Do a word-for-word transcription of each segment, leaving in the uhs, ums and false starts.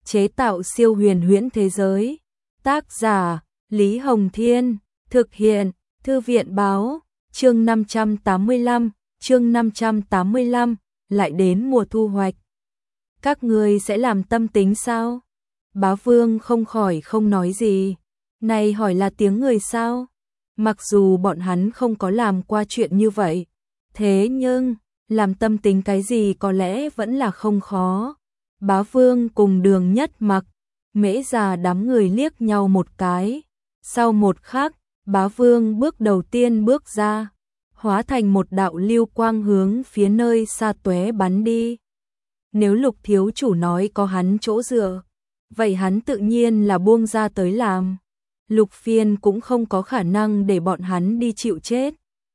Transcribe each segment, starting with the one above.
chế tạo siêu huyền huyễn thế giới. Tác giả Lý Hồng Thiên, thực hiện Thư viện Báo. Chương năm trăm tám mươi lăm, chương năm trăm tám mươi lăm, lại đến mùa thu hoạch. Các ngươi sẽ làm tâm tính sao? Bá Vương không khỏi không nói gì. Này hỏi là tiếng người sao? Mặc dù bọn hắn không có làm qua chuyện như vậy, thế nhưng làm tâm tính cái gì có lẽ vẫn là không khó. Bá Vương cùng Đường Nhất Mặc, Mễ Già đám người liếc nhau một cái. Sau một khắc, Bá Vương bước đầu tiên bước ra, hóa thành một đạo lưu quang hướng phía nơi xa tóe bắn đi. Nếu Lục thiếu chủ nói có hắn chỗ dựa, vậy hắn tự nhiên là buông ra tới làm. Lục Phiên cũng không có khả năng để bọn hắn đi chịu chết.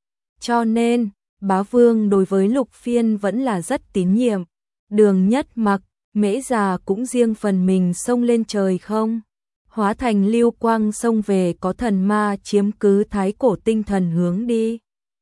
Cho nên, Bá Vương đối với Lục Phiên vẫn là rất tín nhiệm. Đường Nhất Mặc, Mễ Già cũng riêng phần mình xông lên trời không, hóa thành lưu quang xông về có thần ma chiếm cứ thái cổ tinh thần hướng đi.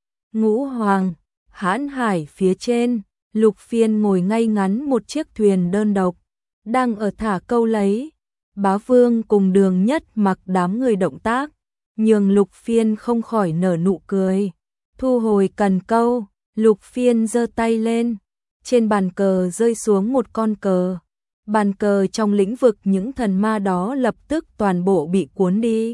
Ngũ Hoàng, Hãn Hải phía trên, Lục Phiên ngồi ngay ngắn một chiếc thuyền đơn độc, đang ở thả câu lấy. Bá Vương cùng Đường Nhất Mặc đám người động tác, nhường Lục Phiên không khỏi nở nụ cười. Thu hồi cần câu, Lục Phiên giơ tay lên, trên bàn cờ rơi xuống một con cờ. Bàn cờ trong lĩnh vực những thần ma đó lập tức toàn bộ bị cuốn đi,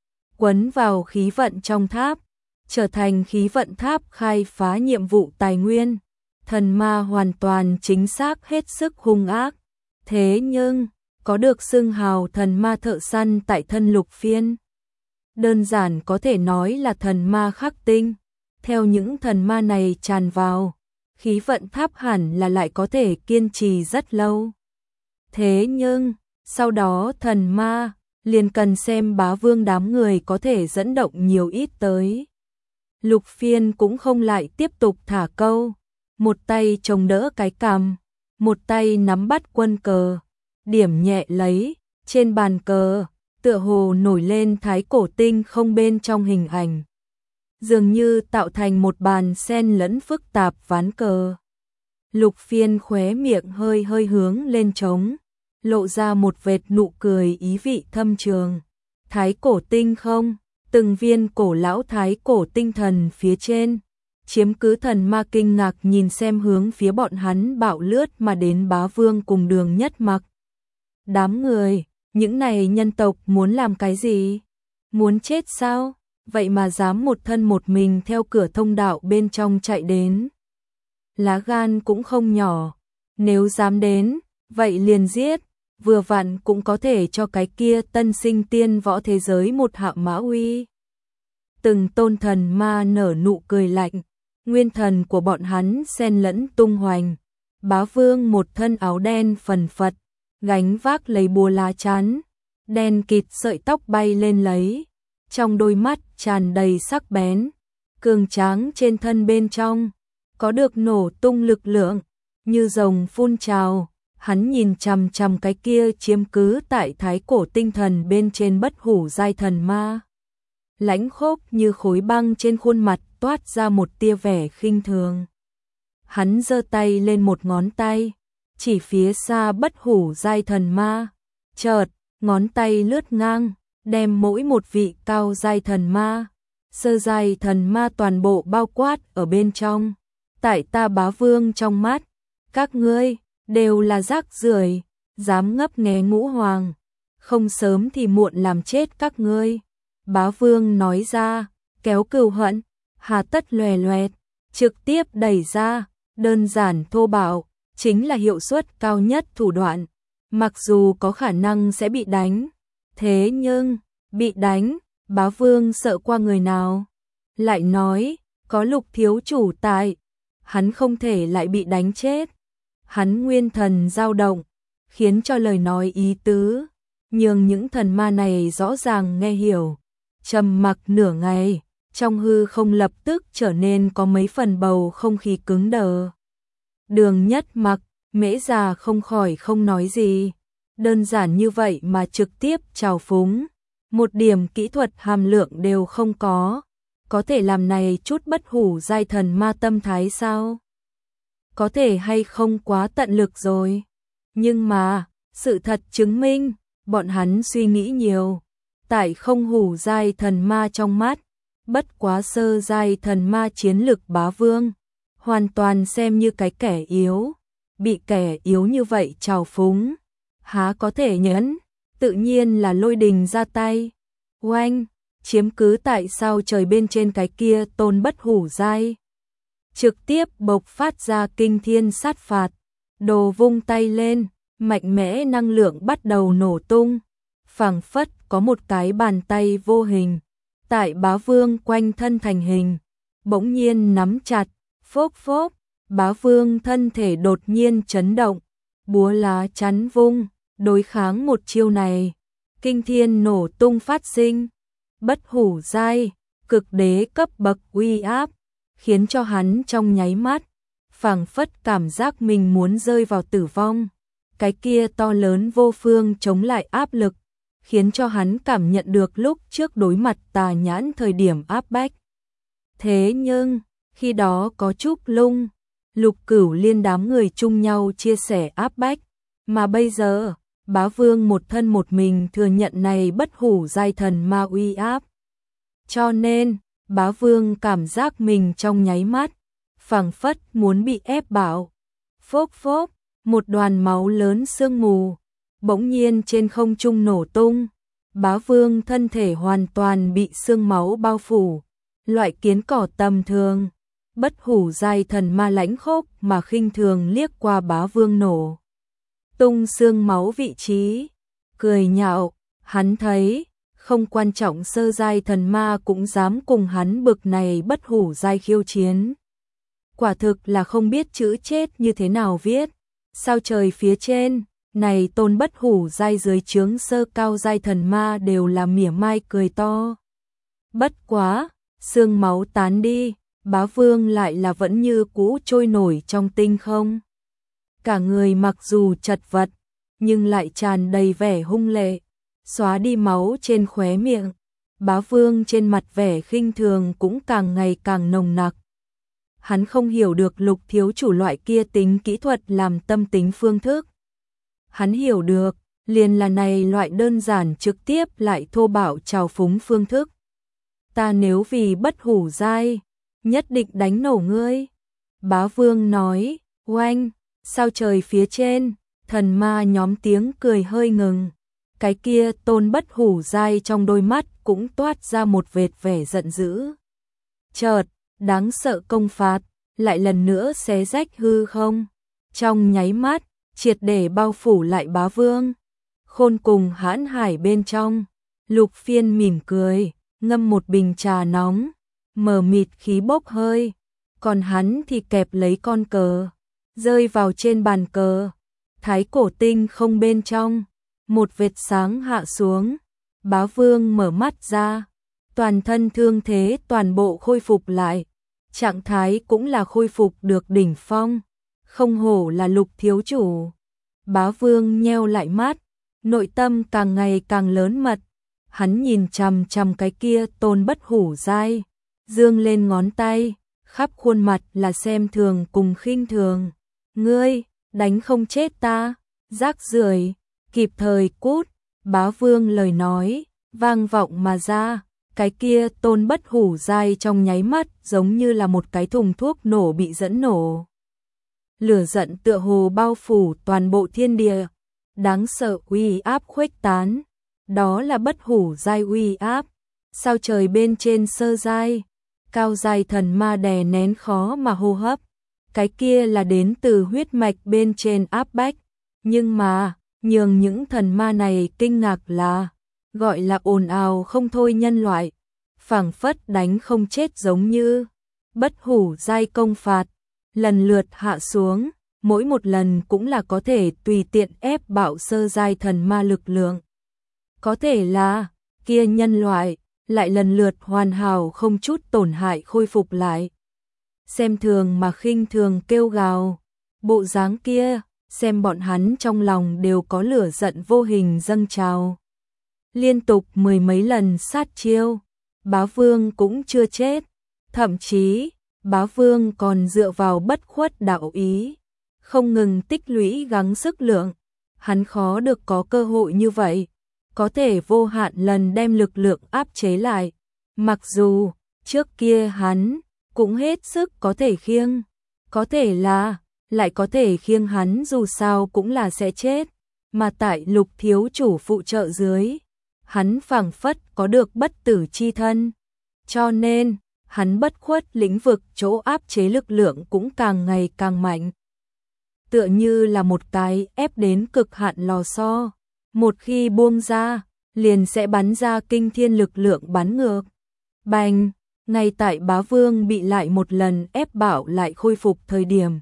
quấn vào khí vận trong tháp, trở thành khí vận tháp khai phá nhiệm vụ tài nguyên. Thần ma hoàn toàn chính xác hết sức hung ác, thế nhưng có được xưng hào thần ma thợ săn tại thân Lục Phiên. Đơn giản có thể nói là thần ma khắc tinh. Theo những thần ma này tràn vào, khí vận tháp hẳn là lại có thể kiên trì rất lâu. Thế nhưng, sau đó thần ma liền cần xem Bá Vương đám người có thể dẫn động nhiều ít tới. Lục Phiên cũng không lại tiếp tục thả câu, một tay chống đỡ cái cằm, một tay nắm bắt quân cờ, điểm nhẹ lấy, trên bàn cờ, tựa hồ nổi lên thái cổ tinh không bên trong hình ảnh. Dường như tạo thành một bàn sen lẫn phức tạp ván cờ. Lục Phiên khóe miệng hơi hơi hướng lên trống, lộ ra một vệt nụ cười ý vị thâm trường. Thái cổ tinh không, từng viên cổ lão thái cổ tinh thần phía trên, chiếm cứ thần ma kinh ngạc nhìn xem hướng phía bọn hắn bạo lướt mà đến Bá Vương cùng Đường Nhất Mặc. Đám người, những này nhân tộc muốn làm cái gì? Muốn chết sao? Vậy mà dám một thân một mình theo cửa thông đạo bên trong chạy đến. Lá gan cũng không nhỏ, nếu dám đến, vậy liền giết, vừa vặn cũng có thể cho cái kia tân sinh tiên võ thế giới một hạ mã uy. Từng tôn thần ma nở nụ cười lạnh, nguyên thần của bọn hắn xen lẫn tung hoành. Bá Vương một thân áo đen phần phật, gánh vác lấy búa lá chắn, đen kịt sợi tóc bay lên lấy, trong đôi mắt tràn đầy sắc bén, cường tráng trên thân bên trong, có được nổ tung lực lượng, như rồng phun trào. Hắn nhìn chằm chằm cái kia chiếm cứ tại thái cổ tinh thần bên trên bất hủ giai thần ma. Lãnh khốc như khối băng trên khuôn mặt toát ra một tia vẻ khinh thường. Hắn giơ tay lên một ngón tay, chỉ phía xa bất hủ giai thần ma. Chợt, ngón tay lướt ngang, đem mỗi một vị cao giai thần ma, sơ giai thần ma toàn bộ bao quát ở bên trong. Tại ta Bá Vương trong mắt, các ngươi đều là rác rưởi, dám ngấp nghé Ngũ Hoàng, không sớm thì muộn làm chết các ngươi. Bá Vương nói ra, kéo cừu hận, hà tất lòe loẹt, trực tiếp đẩy ra, đơn giản thô bạo, chính là hiệu suất cao nhất thủ đoạn. Mặc dù có khả năng sẽ bị đánh, thế nhưng, bị đánh, Bá Vương sợ qua người nào? Lại nói, có Lục thiếu chủ tại, hắn không thể lại bị đánh chết. Hắn nguyên thần dao động, khiến cho lời nói ý tứ, nhưng những thần ma này rõ ràng nghe hiểu. Trầm mặc nửa ngày, trong hư không lập tức trở nên có mấy phần bầu không khí cứng đờ. Đường Nhất Mặc, Mễ Già không khỏi không nói gì, đơn giản như vậy mà trực tiếp trào phúng, một điểm kỹ thuật hàm lượng đều không có, có thể làm này chút bất hủ giai thần ma tâm thái sao? Có thể hay không quá tận lực rồi, nhưng mà, Sự thật chứng minh, bọn hắn suy nghĩ nhiều. Tại không hủ giai thần ma trong mắt, bất quá sơ giai thần ma chiến lực bá vương, hoàn toàn xem như cái kẻ yếu, bị kẻ yếu như vậy trào phúng, há có thể nhẫn, tự nhiên là lôi đình ra tay. Oanh, chiếm cứ tại sao trời bên trên cái kia tôn bất hủ giai. Trực tiếp bộc phát ra kinh thiên sát phạt, đồ vung tay lên, mạnh mẽ năng lượng bắt đầu nổ tung, phảng phất có một cái bàn tay vô hình, tại bá vương quanh thân thành hình, bỗng nhiên nắm chặt, phốc phốc, bá vương thân thể đột nhiên chấn động, búa lá chắn vung, đối kháng một chiêu này, kinh thiên nổ tung phát sinh, bất hủ giai, cực đế cấp bậc uy áp, khiến cho hắn trong nháy mắt, phảng phất cảm giác mình muốn rơi vào tử vong, cái kia to lớn vô phương chống lại áp lực, khiến cho hắn cảm nhận được lúc trước đối mặt tà nhãn thời điểm áp bách. Thế nhưng, khi đó có Trúc Lung, Lục Cửu Liên đám người chung nhau chia sẻ áp bách, mà bây giờ, bá vương một thân một mình thừa nhận này bất hủ giai thần ma uy áp. Cho nên, bá vương cảm giác mình trong nháy mắt, phảng phất muốn bị ép bảo. Phốc phốc, một đoàn máu lớn sương mù, bỗng nhiên trên không trung nổ tung, bá vương thân thể hoàn toàn bị sương máu bao phủ, loại kiến cỏ tầm thường, bất hủ giai thần ma lãnh khốc mà khinh thường liếc qua bá vương nổ tung sương máu vị trí, cười nhạo, hắn thấy, không quan trọng sơ giai thần ma cũng dám cùng hắn bực này bất hủ giai khiêu chiến. Quả thực là không biết chữ chết như thế nào viết, sao trời phía trên, này tôn bất hủ giai dưới trướng sơ cao giai thần ma đều là mỉa mai cười to. Bất quá, sương máu tán đi, bá vương lại là vẫn như cũ trôi nổi trong tinh không. Cả người mặc dù chật vật, nhưng lại tràn đầy vẻ hung lệ, xóa đi máu trên khóe miệng, bá vương trên mặt vẻ khinh thường cũng càng ngày càng nồng nặc. Hắn không hiểu được Lục thiếu chủ loại kia tính kỹ thuật làm tâm tính phương thức. Hắn hiểu được, liền là này loại đơn giản trực tiếp lại thô bạo trào phúng phương thức. Ta nếu vì bất hủ giai, nhất định đánh nổ ngươi. Bá vương nói, oanh, sao trời phía trên, thần ma nhóm tiếng cười hơi ngừng. Cái kia tôn bất hủ giai trong đôi mắt cũng toát ra một vệt vẻ giận dữ. Chợt, đáng sợ công phạt, lại lần nữa xé rách hư không. Trong nháy mắt, triệt để bao phủ lại bá vương. Khôn cùng hãn hải bên trong, Lục Phiên mỉm cười, ngâm một bình trà nóng, mờ mịt khí bốc hơi, còn hắn thì kẹp lấy con cờ, rơi vào trên bàn cờ. Thái cổ tinh không bên trong, một vệt sáng hạ xuống, bá vương mở mắt ra, toàn thân thương thế toàn bộ khôi phục lại, trạng thái cũng là khôi phục được đỉnh phong, không hổ là Lục thiếu chủ. Bá vương nheo lại mắt, nội tâm càng ngày càng lớn mật, hắn nhìn chằm chằm cái kia tôn bất hủ giai, dương lên ngón tay, khắp khuôn mặt là xem thường cùng khinh thường. Ngươi, đánh không chết ta, rác rưởi, kịp thời cút, bá vương lời nói, vang vọng mà ra, cái kia tôn bất hủ giai trong nháy mắt giống như là một cái thùng thuốc nổ bị dẫn nổ. Lửa giận tựa hồ bao phủ toàn bộ thiên địa, đáng sợ uy áp khuếch tán, đó là bất hủ giai uy áp, sao trời bên trên sơ giai, cao giai thần ma đè nén khó mà hô hấp, cái kia là đến từ huyết mạch bên trên áp bách, nhưng mà, nhường những thần ma này kinh ngạc là, gọi là ồn ào không thôi nhân loại, phảng phất đánh không chết giống như, bất hủ giai công phạt, lần lượt hạ xuống, mỗi một lần cũng là có thể tùy tiện ép bạo sơ giai thần ma lực lượng. Có thể là, kia nhân loại, lại lần lượt hoàn hảo không chút tổn hại khôi phục lại. Xem thường mà khinh thường kêu gào, bộ dáng kia, xem bọn hắn trong lòng đều có lửa giận vô hình dâng trào. Liên tục mười mấy lần sát chiêu, bá vương cũng chưa chết, thậm chí, bá vương còn dựa vào bất khuất đạo ý, không ngừng tích lũy gắng sức lượng, hắn khó được có cơ hội như vậy, có thể vô hạn lần đem lực lượng áp chế lại. Mặc dù, trước kia hắn cũng hết sức có thể khiêng, có thể là, lại có thể khiêng hắn dù sao cũng là sẽ chết, mà tại Lục thiếu chủ phụ trợ dưới, hắn phảng phất có được bất tử chi thân, cho nên, hắn bất khuất lĩnh vực chỗ áp chế lực lượng cũng càng ngày càng mạnh. Tựa như là một cái ép đến cực hạn lò xo, một khi buông ra, liền sẽ bắn ra kinh thiên lực lượng bắn ngược. Bành, ngay tại Bá Vương bị lại một lần ép bảo lại khôi phục thời điểm.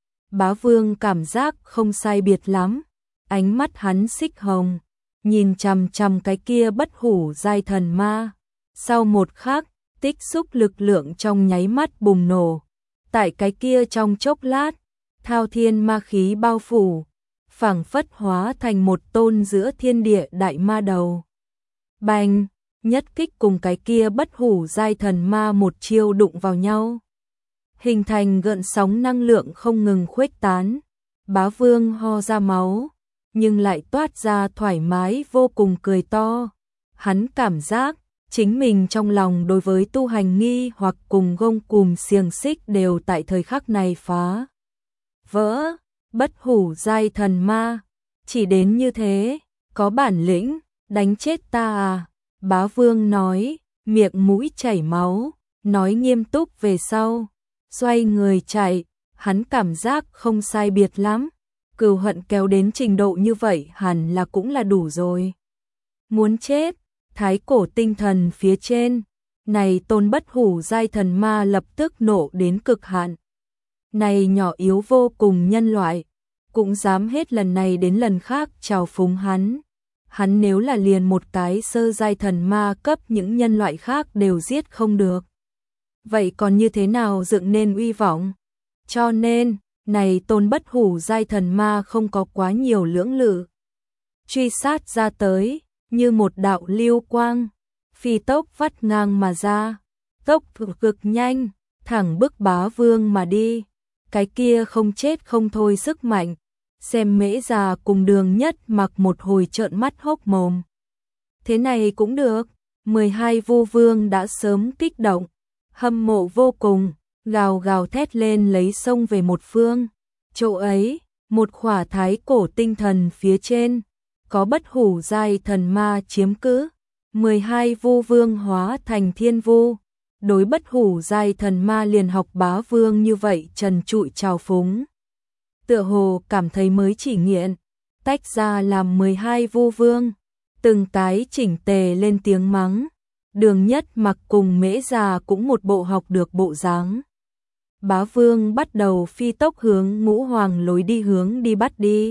Bá Vương cảm giác không sai biệt lắm, ánh mắt hắn xích hồng, nhìn chằm chằm cái kia bất hủ giai thần ma. Sau một khắc, tích xúc lực lượng trong nháy mắt bùng nổ. Tại cái kia trong chốc lát, thao thiên ma khí bao phủ, phảng phất hóa thành một tôn giữa thiên địa đại ma đầu. Bành, nhất kích cùng cái kia bất hủ giai thần ma một chiêu đụng vào nhau, hình thành gợn sóng năng lượng không ngừng khuếch tán. Bá Vương ho ra máu, nhưng lại toát ra thoải mái vô cùng cười to. Hắn cảm giác chính mình trong lòng đối với tu hành nghi hoặc cùng gông cùm xiềng xích đều tại thời khắc này phá vỡ. Bất hủ giai thần ma, chỉ đến như thế, có bản lĩnh, đánh chết ta à? Bá Vương nói, miệng mũi chảy máu, nói nghiêm túc về sau, xoay người chạy. Hắn cảm giác không sai biệt lắm, cừu hận kéo đến trình độ như vậy hẳn là cũng là đủ rồi. Muốn chết, thái cổ tinh thần phía trên, này tôn bất hủ giai thần ma lập tức nộ đến cực hạn. Này nhỏ yếu vô cùng nhân loại, cũng dám hết lần này đến lần khác trào phúng hắn. Hắn nếu là liền một cái sơ giai thần ma cấp những nhân loại khác đều giết không được, vậy còn như thế nào dựng nên uy vọng? Cho nên, này tôn bất hủ giai thần ma không có quá nhiều lưỡng lự. Truy sát ra tới, như một đạo lưu quang, phi tốc vắt ngang mà ra, tốc cực nhanh, thẳng bức Bá Vương mà đi. Cái kia không chết không thôi sức mạnh, xem Mễ già cùng Đường Nhất Mặc một hồi trợn mắt hốc mồm. Thế này cũng được, mười hai vu vương đã sớm kích động, hâm mộ vô cùng, gào gào thét lên lấy sông về một phương. Chỗ ấy, một khỏa thái cổ tinh thần phía trên, có bất hủ giai thần ma chiếm cứ, mười hai vu vương hóa thành thiên vu. Đối bất hủ giai thần ma liền học Bá Vương như vậy trần trụi trào phúng. Tựa hồ cảm thấy mới chỉ nghiện, tách ra làm mười hai vu vương, từng cái chỉnh tề lên tiếng mắng. Đường Nhất Mặc cùng Mễ già cũng một bộ học được bộ dáng. Bá Vương bắt đầu phi tốc hướng Ngũ Hoàng lối đi hướng đi bắt đi.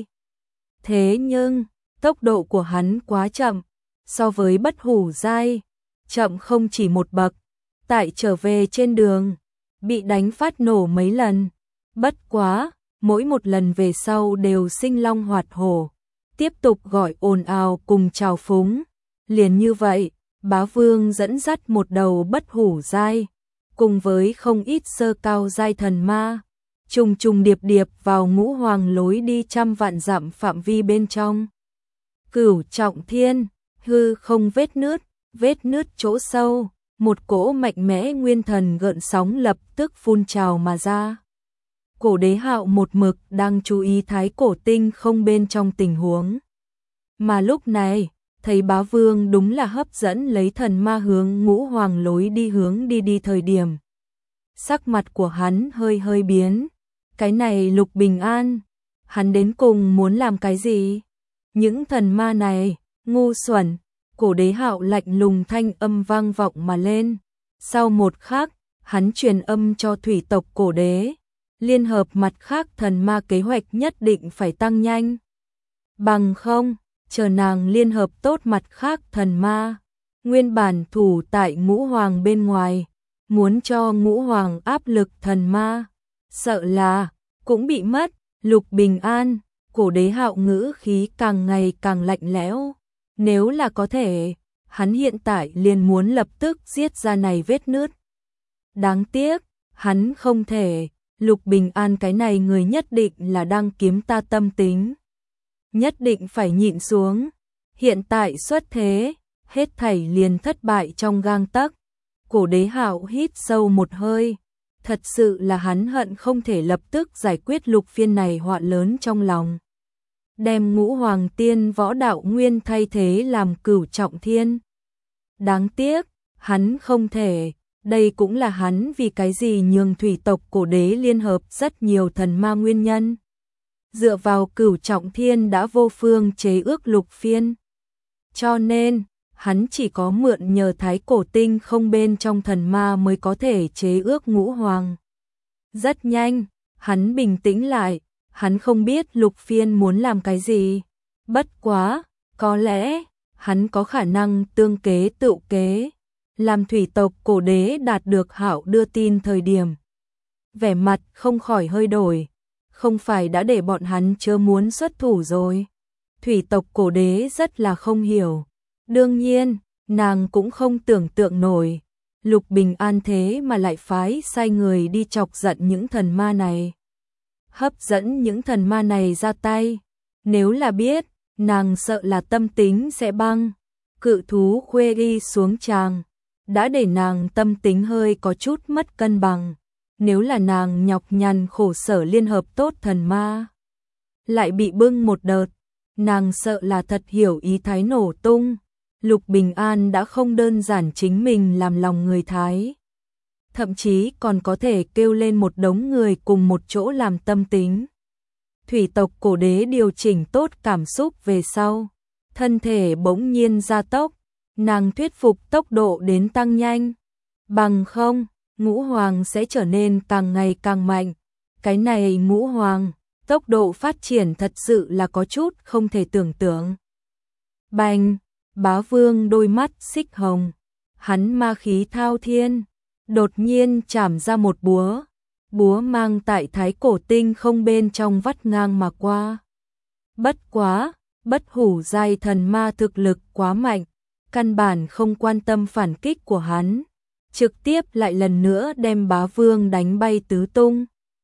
Thế nhưng, tốc độ của hắn quá chậm, so với bất hủ giai, chậm không chỉ một bậc. Tại trở về trên đường, bị đánh phát nổ mấy lần. Bất quá, mỗi một lần về sau đều sinh long hoạt hổ, tiếp tục gọi ồn ào cùng chào phúng. Liền như vậy, Bá Vương dẫn dắt một đầu bất hủ giai, cùng với không ít sơ cao giai thần ma, trùng trùng điệp điệp vào Ngũ Hoàng lối đi trăm vạn dặm phạm vi bên trong. Cửu trọng thiên, hư không vết nứt, vết nứt chỗ sâu. Một cỗ mạnh mẽ nguyên thần gợn sóng lập tức phun trào mà ra. Cổ Đế Hạo một mực đang chú ý thái cổ tinh không bên trong tình huống. Mà lúc này, thấy Bá Vương đúng là hấp dẫn lấy thần ma hướng Ngũ Hoàng lối đi hướng đi đi thời điểm. Sắc mặt của hắn hơi hơi biến. Cái này Lục Bình An, hắn đến cùng muốn làm cái gì? Những thần ma này, ngu xuẩn. Cổ Đế Hạo lạnh lùng thanh âm vang vọng mà lên. Sau một khắc, hắn truyền âm cho thủy tộc Cổ Đế, liên hợp mặt khác thần ma kế hoạch nhất định phải tăng nhanh. Bằng không, chờ nàng liên hợp tốt mặt khác thần ma, nguyên bản thủ tại Ngũ Hoàng bên ngoài, muốn cho Ngũ Hoàng áp lực thần ma, sợ là cũng bị mất. Lục Bình An, Cổ Đế Hạo ngữ khí càng ngày càng lạnh lẽo. Nếu là có thể, hắn hiện tại liền muốn lập tức giết ra này vết nứt. Đáng tiếc, hắn không thể. Lục Bình An cái này người nhất định là đang kiếm ta tâm tính. nhất định phải nhịn xuống. Hiện tại xuất thế, hết thảy liền thất bại trong gang tấc. Cổ Đế Hạo hít sâu một hơi, thật sự là hắn hận không thể lập tức giải quyết Lục Phiên này họa lớn trong lòng. Đem Ngũ Hoàng Tiên Võ Đạo Nguyên thay thế làm Cửu Trọng Thiên. Đáng tiếc, hắn không thể, đây cũng là hắn vì cái gì nhường thủy tộc Cổ Đế liên hợp rất nhiều thần ma nguyên nhân. Dựa vào Cửu Trọng Thiên đã vô phương chế ước Lục Phiên. Cho nên, hắn chỉ có mượn nhờ Thái Cổ Tinh không bên trong thần ma mới có thể chế ước Ngũ Hoàng. Rất nhanh, hắn bình tĩnh lại, hắn không biết Lục Phiên muốn làm cái gì. Bất quá, có lẽ, hắn có khả năng tương kế tựu kế. Làm thủy tộc Cổ Đế đạt được Hạo đưa tin thời điểm. Vẻ mặt không khỏi hơi đổi, không phải đã để bọn hắn chớ muốn xuất thủ rồi. Thủy tộc Cổ Đế rất là không hiểu. Đương nhiên, nàng cũng không tưởng tượng nổi, Lục Bình An thế mà lại phái sai người đi chọc giận những thần ma này. Hấp dẫn những thần ma này ra tay. Nếu là biết, nàng sợ là tâm tính sẽ băng. Cự thú khuê đi xuống tràng, đã để nàng tâm tính hơi có chút mất cân bằng. Nếu là nàng nhọc nhằn khổ sở liên hợp tốt thần ma, lại bị bưng một đợt, nàng sợ là thật hiểu ý Thái nổ tung. Lục Bình An đã không đơn giản chính mình làm lòng người Thái, thậm chí còn có thể kêu lên một đống người cùng một chỗ làm tâm tính. Thủy tộc Cổ Đế điều chỉnh tốt cảm xúc về sau, thân thể bỗng nhiên gia tốc, nàng thuyết phục tốc độ đến tăng nhanh. Bằng không, Ngũ Hoàng sẽ trở nên càng ngày càng mạnh. Cái này Ngũ Hoàng, tốc độ phát triển thật sự là có chút không thể tưởng tượng. Bành! Bá Vương đôi mắt xích hồng, hắn ma khí thao thiên, đột nhiên chảm ra một búa, búa mang tại Thái Cổ Tinh không bên trong vắt ngang mà qua. Bất quá, bất hủ giai thần ma thực lực quá mạnh, căn bản không quan tâm phản kích của hắn, trực tiếp lại lần nữa đem Bá Vương đánh bay tứ tung.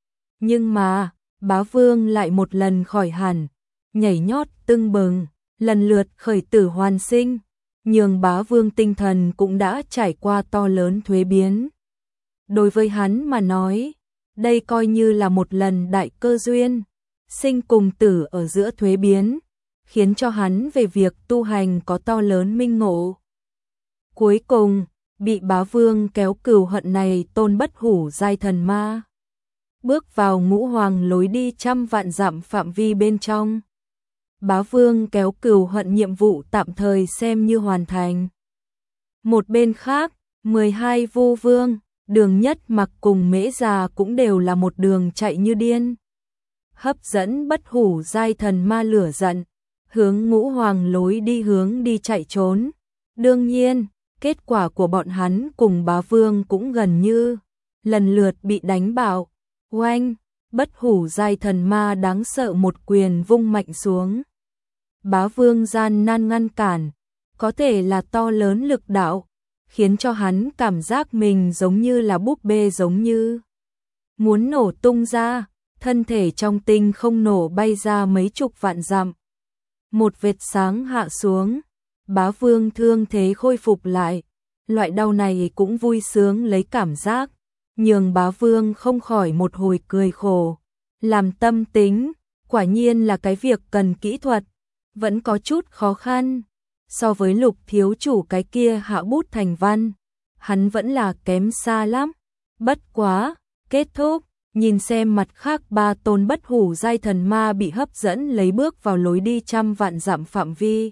Nhưng mà, Bá Vương lại một lần khỏi hẳn, nhảy nhót tưng bừng, lần lượt khởi tử hoàn sinh, nhường Bá Vương tinh thần cũng đã trải qua to lớn thuế biến. Đối với hắn mà nói, đây coi như là một lần đại cơ duyên, sinh cùng tử ở giữa thuế biến, khiến cho hắn về việc tu hành có to lớn minh ngộ. Cuối cùng, bị Bá Vương kéo cừu hận này tôn bất hủ giai thần ma, bước vào Ngũ Hoàng lối đi trăm vạn dặm phạm vi bên trong. Bá Vương kéo cừu hận nhiệm vụ tạm thời xem như hoàn thành. Một bên khác, mười hai Vu Vương, Đường Nhất Mặc cùng Mễ Già cũng đều là một đường chạy như điên. Hấp dẫn bất hủ giai thần ma lửa giận, hướng Ngũ Hoàng lối đi hướng đi chạy trốn. Đương nhiên, kết quả của bọn hắn cùng Bá Vương cũng gần như, lần lượt bị đánh bạo. Oanh, bất hủ giai thần ma đáng sợ một quyền vung mạnh xuống. Bá Vương gian nan ngăn cản, có thể là to lớn lực đạo, khiến cho hắn cảm giác mình giống như là búp bê giống như muốn nổ tung ra, thân thể trong tinh không nổ bay ra mấy chục vạn dặm. Một vệt sáng hạ xuống, Bá Vương thương thế khôi phục lại, loại đau này cũng vui sướng lấy cảm giác, nhường Bá Vương không khỏi một hồi cười khổ. Làm tâm tính, quả nhiên là cái việc cần kỹ thuật, vẫn có chút khó khăn. So với Lục thiếu chủ cái kia hạ bút thành văn, hắn vẫn là kém xa lắm. Bất quá, kết thúc, nhìn xem mặt khác ba tôn bất hủ giai thần ma bị hấp dẫn lấy bước vào lối đi trăm vạn dặm phạm vi.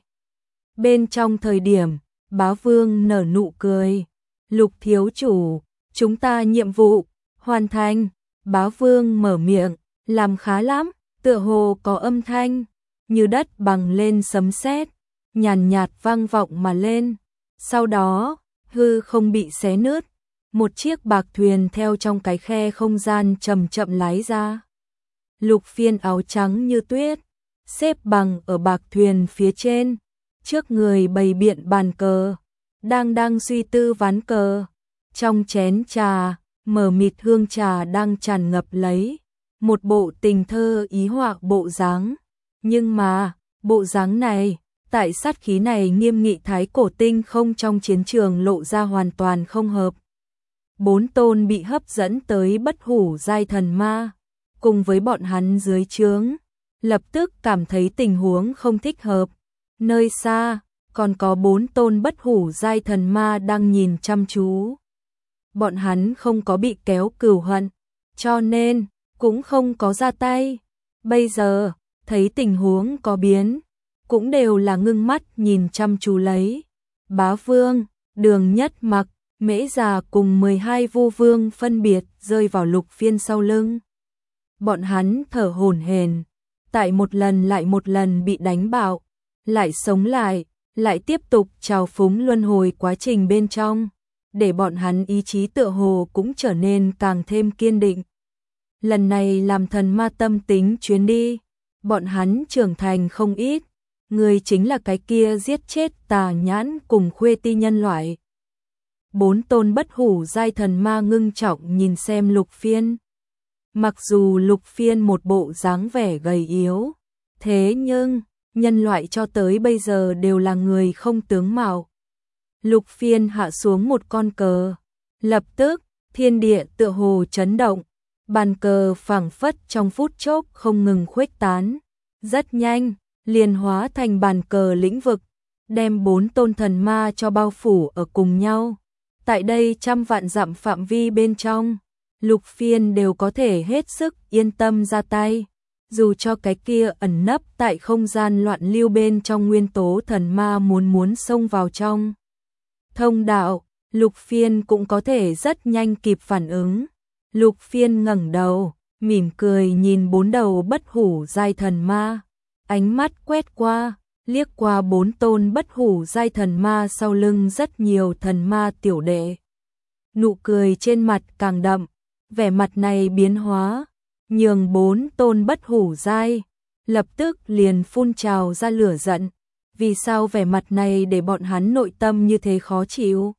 Bên trong thời điểm, Bá Vương nở nụ cười. Lục thiếu chủ, chúng ta nhiệm vụ, hoàn thành. Bá Vương mở miệng, làm khá lắm, tựa hồ có âm thanh, như đất bằng lên sấm sét, nhàn nhạt vang vọng mà lên. Sau đó, hư không bị xé nứt, một chiếc bạc thuyền theo trong cái khe không gian chậm chậm lái ra. Lục Phiên áo trắng như tuyết, xếp bằng ở bạc thuyền phía trên, trước người bày biện bàn cờ, đang đang suy tư ván cờ. Trong chén trà, mờ mịt hương trà đang tràn ngập lấy một bộ tình thơ ý họa bộ dáng. Nhưng mà, Bộ dáng này, tại sát khí này nghiêm nghị thái cổ tinh không trong chiến trường lộ ra hoàn toàn không hợp. Bốn tôn bị hấp dẫn tới bất hủ giai thần ma, cùng với bọn hắn dưới trướng, lập tức cảm thấy tình huống không thích hợp. Nơi xa, còn có bốn tôn bất hủ giai thần ma đang nhìn chăm chú. Bọn hắn không có bị kéo cừu hận, cho nên cũng không có ra tay. Bây giờ, thấy tình huống có biến, cũng đều là ngưng mắt nhìn chăm chú lấy. Bá Vương, Đường Nhất Mặc, Mễ Già cùng mười hai vu vương phân biệt rơi vào Lục Phiên sau lưng. Bọn hắn thở hổn hển, tại một lần lại một lần bị đánh bạo, lại sống lại, lại tiếp tục trào phúng luân hồi quá trình bên trong, để bọn hắn ý chí tựa hồ cũng trở nên càng thêm kiên định. Lần này làm thần ma tâm tính chuyến đi, bọn hắn trưởng thành không ít, người chính là cái kia giết chết Tà Nhãn cùng Khuê Ti nhân loại. Bốn tôn bất hủ giai thần ma ngưng trọng nhìn xem Lục Phiên. Mặc dù Lục Phiên một bộ dáng vẻ gầy yếu, thế nhưng nhân loại cho tới bây giờ đều là người không tướng mạo. Lục Phiên hạ xuống một con cờ, lập tức thiên địa tựa hồ chấn động, bàn cờ phảng phất trong phút chốc không ngừng khuếch tán, rất nhanh liền hóa thành bàn cờ lĩnh vực, đem bốn tôn thần ma cho bao phủ ở cùng nhau. Tại đây trăm vạn dặm phạm vi bên trong, Lục Phiên đều có thể hết sức yên tâm ra tay, dù cho cái kia ẩn nấp tại không gian loạn lưu bên trong nguyên tố thần ma muốn muốn xông vào trong thông đạo, Lục Phiên cũng có thể rất nhanh kịp phản ứng. Lục Phiên ngẩng đầu, mỉm cười nhìn bốn đầu bất hủ giai thần ma, ánh mắt quét qua, liếc qua bốn tôn bất hủ giai thần ma sau lưng rất nhiều thần ma tiểu đệ. Nụ cười trên mặt càng đậm, vẻ mặt này biến hóa, nhường bốn tôn bất hủ giai, lập tức liền phun trào ra lửa giận. Vì sao vẻ mặt này để bọn hắn nội tâm như thế khó chịu?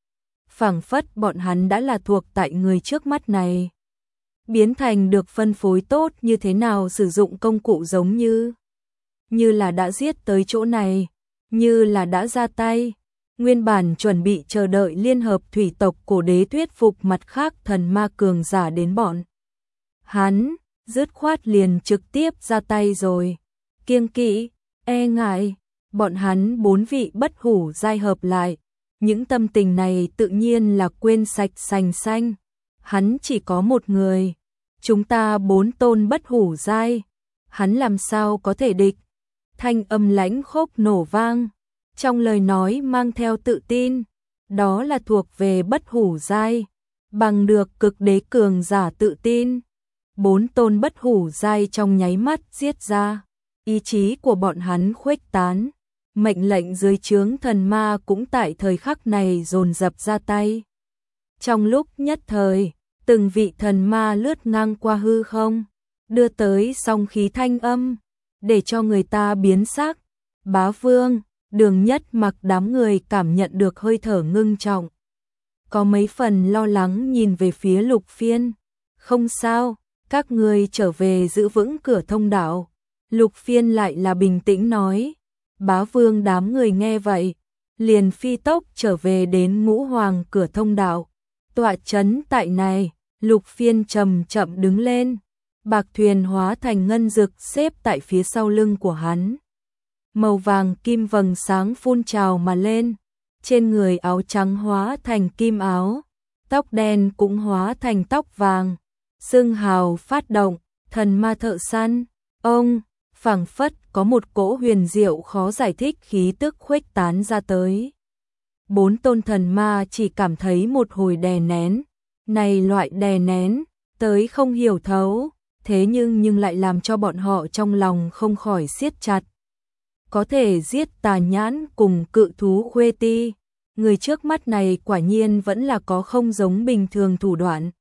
Phảng phất bọn hắn đã là thuộc tại người trước mắt này, biến thành được phân phối tốt như thế nào sử dụng công cụ giống như như là đã giết tới chỗ này, như là đã ra tay. Nguyên bản chuẩn bị chờ đợi liên hợp thủy tộc cổ đế thuyết phục mặt khác thần ma cường giả đến bọn hắn, dứt khoát liền trực tiếp ra tay rồi. Kiêng kỵ, e ngại, bọn hắn bốn vị bất hủ giai hợp lại, những tâm tình này tự nhiên là quên sạch sành xanh. Hắn chỉ có một người, chúng ta bốn tôn bất hủ giai, hắn làm sao có thể địch? Thanh âm lãnh khốc nổ vang, trong lời nói mang theo tự tin, đó là thuộc về bất hủ giai, bằng được cực đế cường giả tự tin. Bốn tôn bất hủ giai trong nháy mắt giết ra, ý chí của bọn hắn khuếch tán, mệnh lệnh dưới trướng thần ma cũng tại thời khắc này dồn dập ra tay. Trong lúc nhất thời, từng vị thần ma lướt ngang qua hư không, đưa tới song khí thanh âm, để cho người ta biến sắc. Bá Vương, Đường Nhất Mặc đám người cảm nhận được hơi thở ngưng trọng, có mấy phần lo lắng nhìn về phía Lục Phiên. Không sao, các người trở về giữ vững cửa thông đạo. Lục Phiên lại là bình tĩnh nói. Bá Vương đám người nghe vậy, liền phi tốc trở về đến ngũ hoàng cửa thông đạo. Tọa chấn tại này, Lục Phiên chậm chậm đứng lên, bạc thuyền hóa thành ngân dực xếp tại phía sau lưng của hắn. Màu vàng kim vầng sáng phun trào mà lên, trên người áo trắng hóa thành kim áo, tóc đen cũng hóa thành tóc vàng, xương hào phát động, thần ma thợ săn, ông, phảng phất có một cỗ huyền diệu khó giải thích khí tức khuếch tán ra tới. Bốn tôn thần ma chỉ cảm thấy một hồi đè nén, này loại đè nén, tới không hiểu thấu, thế nhưng nhưng lại làm cho bọn họ trong lòng không khỏi siết chặt. Có thể giết Tà Nhãn cùng cự thú Khuê Ti, người trước mắt này quả nhiên vẫn là có không giống bình thường thủ đoạn.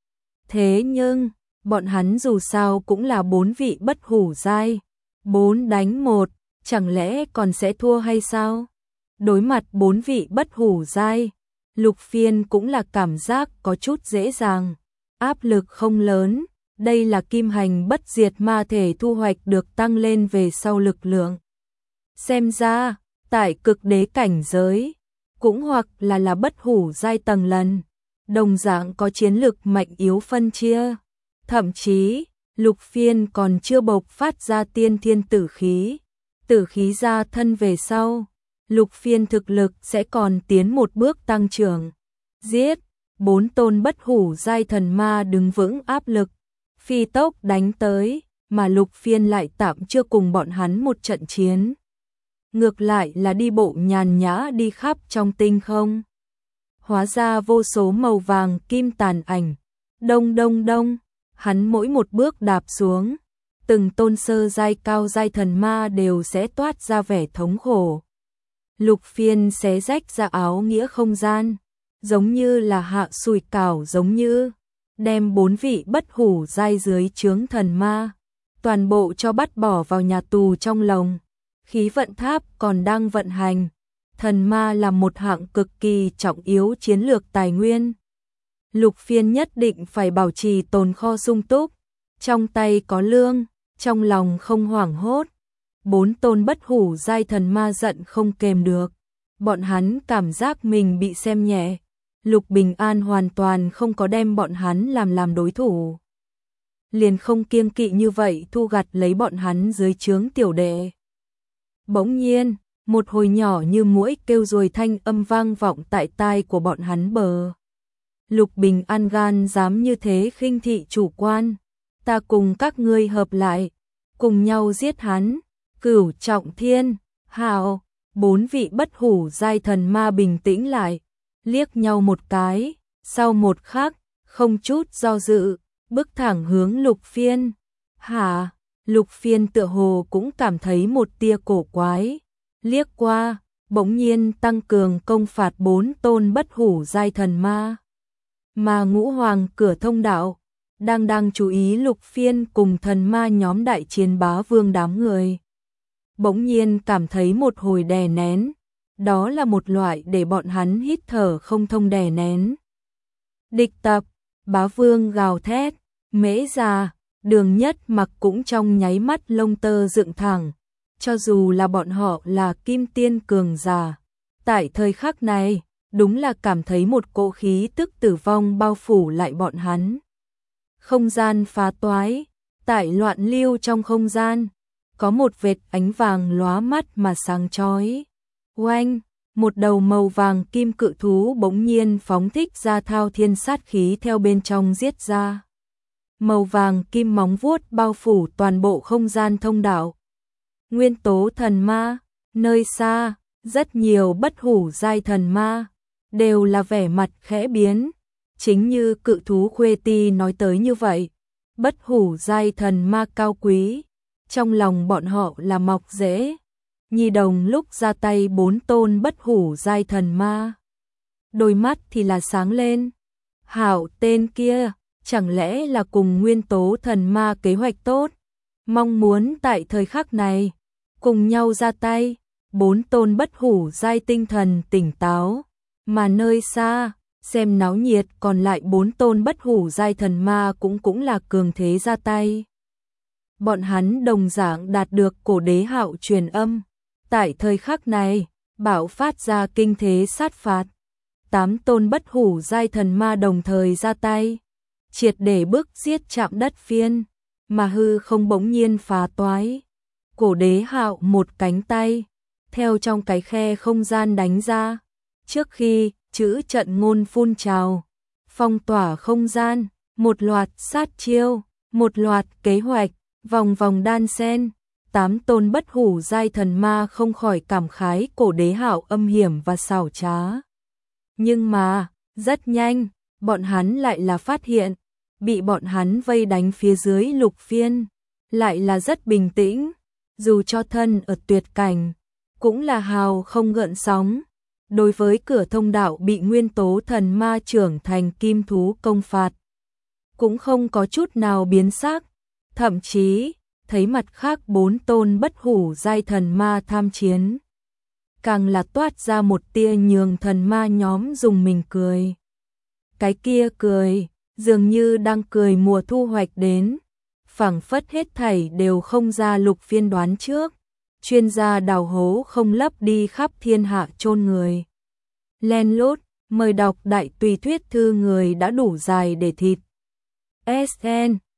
Thế nhưng, bọn hắn dù sao cũng là bốn vị bất hủ giai, bốn đánh một, chẳng lẽ còn sẽ thua hay sao? Đối mặt bốn vị bất hủ giai, Lục Phiên cũng là cảm giác có chút dễ dàng, áp lực không lớn, đây là kim hành bất diệt ma thể thu hoạch được tăng lên về sau lực lượng. Xem ra, tại cực đế cảnh giới, cũng hoặc là là bất hủ giai tầng lần, đồng dạng có chiến lực mạnh yếu phân chia. Thậm chí, Lục Phiên còn chưa bộc phát ra tiên thiên tử khí. Tử khí ra thân về sau, Lục Phiên thực lực sẽ còn tiến một bước tăng trưởng. Giết, bốn tôn bất hủ giai thần ma đứng vững áp lực, phi tốc đánh tới, mà Lục Phiên lại tạm chưa cùng bọn hắn một trận chiến. Ngược lại là đi bộ nhàn nhã đi khắp trong tinh không. Hóa ra vô số màu vàng kim tàn ảnh, đông đông đông, hắn mỗi một bước đạp xuống, từng tôn sơ giai cao giai thần ma đều sẽ toát ra vẻ thống khổ. Lục Phiên xé rách ra áo nghĩa không gian, giống như là hạ sùi cảo, giống như đem bốn vị bất hủ giai dưới trướng thần ma, toàn bộ cho bắt bỏ vào nhà tù trong lồng. Khí vận tháp còn đang vận hành, thần ma là một hạng cực kỳ trọng yếu chiến lược tài nguyên. Lục Phiên nhất định phải bảo trì tồn kho sung túc, trong tay có lương, trong lòng không hoảng hốt. Bốn tôn bất hủ giai thần ma giận không kềm được, bọn hắn cảm giác mình bị xem nhẹ. Lục Bình An hoàn toàn không có đem bọn hắn làm làm đối thủ, liền không kiêng kỵ như vậy thu gặt lấy bọn hắn dưới trướng tiểu đệ. Bỗng nhiên, một hồi nhỏ như muỗi kêu ruồi thanh âm vang vọng tại tai của bọn hắn bờ. Lục Bình An gan dám như thế khinh thị chủ quan, ta cùng các ngươi hợp lại, cùng nhau giết hắn. Cửu Trọng Thiên, Hạo, bốn vị bất hủ giai thần ma bình tĩnh lại, liếc nhau một cái, sau một khắc, không chút do dự, bước thẳng hướng Lục Phiên. Hả? Lục Phiên tựa hồ cũng cảm thấy một tia cổ quái, liếc qua, bỗng nhiên tăng cường công phạt bốn tôn bất hủ giai thần ma. Mà Ngũ Hoàng cửa thông đạo, đang đang chú ý Lục Phiên cùng thần ma nhóm đại chiến bá vương đám người. Bỗng nhiên cảm thấy một hồi đè nén, đó là một loại để bọn hắn hít thở không thông đè nén. Địch tập, bá vương gào thét, Mễ Già, Đường Nhất Mặc cũng trong nháy mắt lông tơ dựng thẳng, cho dù là bọn họ là kim tiên cường giả. Tại thời khắc này, đúng là cảm thấy một cỗ khí tức tử vong bao phủ lại bọn hắn. Không gian phá toái, tại loạn lưu trong không gian, có một vệt ánh vàng lóa mắt mà sáng chói. Oanh, một đầu màu vàng kim cự thú bỗng nhiên phóng thích ra thao thiên sát khí theo bên trong giết ra. Màu vàng kim móng vuốt bao phủ toàn bộ không gian thông đạo. Nguyên tố thần ma, nơi xa, rất nhiều bất hủ giai thần ma, đều là vẻ mặt khẽ biến. Chính như cự thú Khuê Ti nói tới như vậy, bất hủ giai thần ma cao quý, trong lòng bọn họ là mọc rễ. Nhi Đồng lúc ra tay bốn tôn bất hủ giai thần ma, đôi mắt thì là sáng lên. Hảo, tên kia, chẳng lẽ là cùng nguyên tố thần ma kế hoạch tốt, mong muốn tại thời khắc này cùng nhau ra tay. Bốn tôn bất hủ giai tinh thần tỉnh táo, mà nơi xa xem náo nhiệt còn lại bốn tôn bất hủ giai thần ma cũng cũng là cường thế ra tay. Bọn hắn đồng dạng đạt được cổ đế Hạo truyền âm, tại thời khắc này bạo phát ra kinh thế sát phạt. Tám tôn bất hủ giai thần ma đồng thời ra tay, triệt để bức giết chạm đất phiên, mà hư không bỗng nhiên phá toái. Cổ đế Hạo một cánh tay theo trong cái khe không gian đánh ra, trước khi chữ trận ngôn phun trào, phong tỏa không gian, một loạt sát chiêu, một loạt kế hoạch, vòng vòng đan xen. Tám tôn bất hủ giai thần ma không khỏi cảm khái cổ đế Hạo âm hiểm và xảo trá. Nhưng mà, rất nhanh, bọn hắn lại là phát hiện, bị bọn hắn vây đánh phía dưới Lục Phiên, lại là rất bình tĩnh, dù cho thân ở tuyệt cảnh, cũng là hào không gợn sóng. Đối với cửa thông đạo bị nguyên tố thần ma trưởng thành kim thú công phạt, cũng không có chút nào biến sắc, thậm chí thấy mặt khác bốn tôn bất hủ giai thần ma tham chiến, càng là toát ra một tia nhường thần ma nhóm dùng mình cười. Cái kia cười, dường như đang cười mùa thu hoạch đến, phảng phất hết thảy đều không ra Lục Phiên đoán trước, chuyên gia đào hố không lấp đi khắp thiên hạ chôn người. Len lút, mời đọc đại tùy thuyết thư người đã đủ dài để thịt. ét en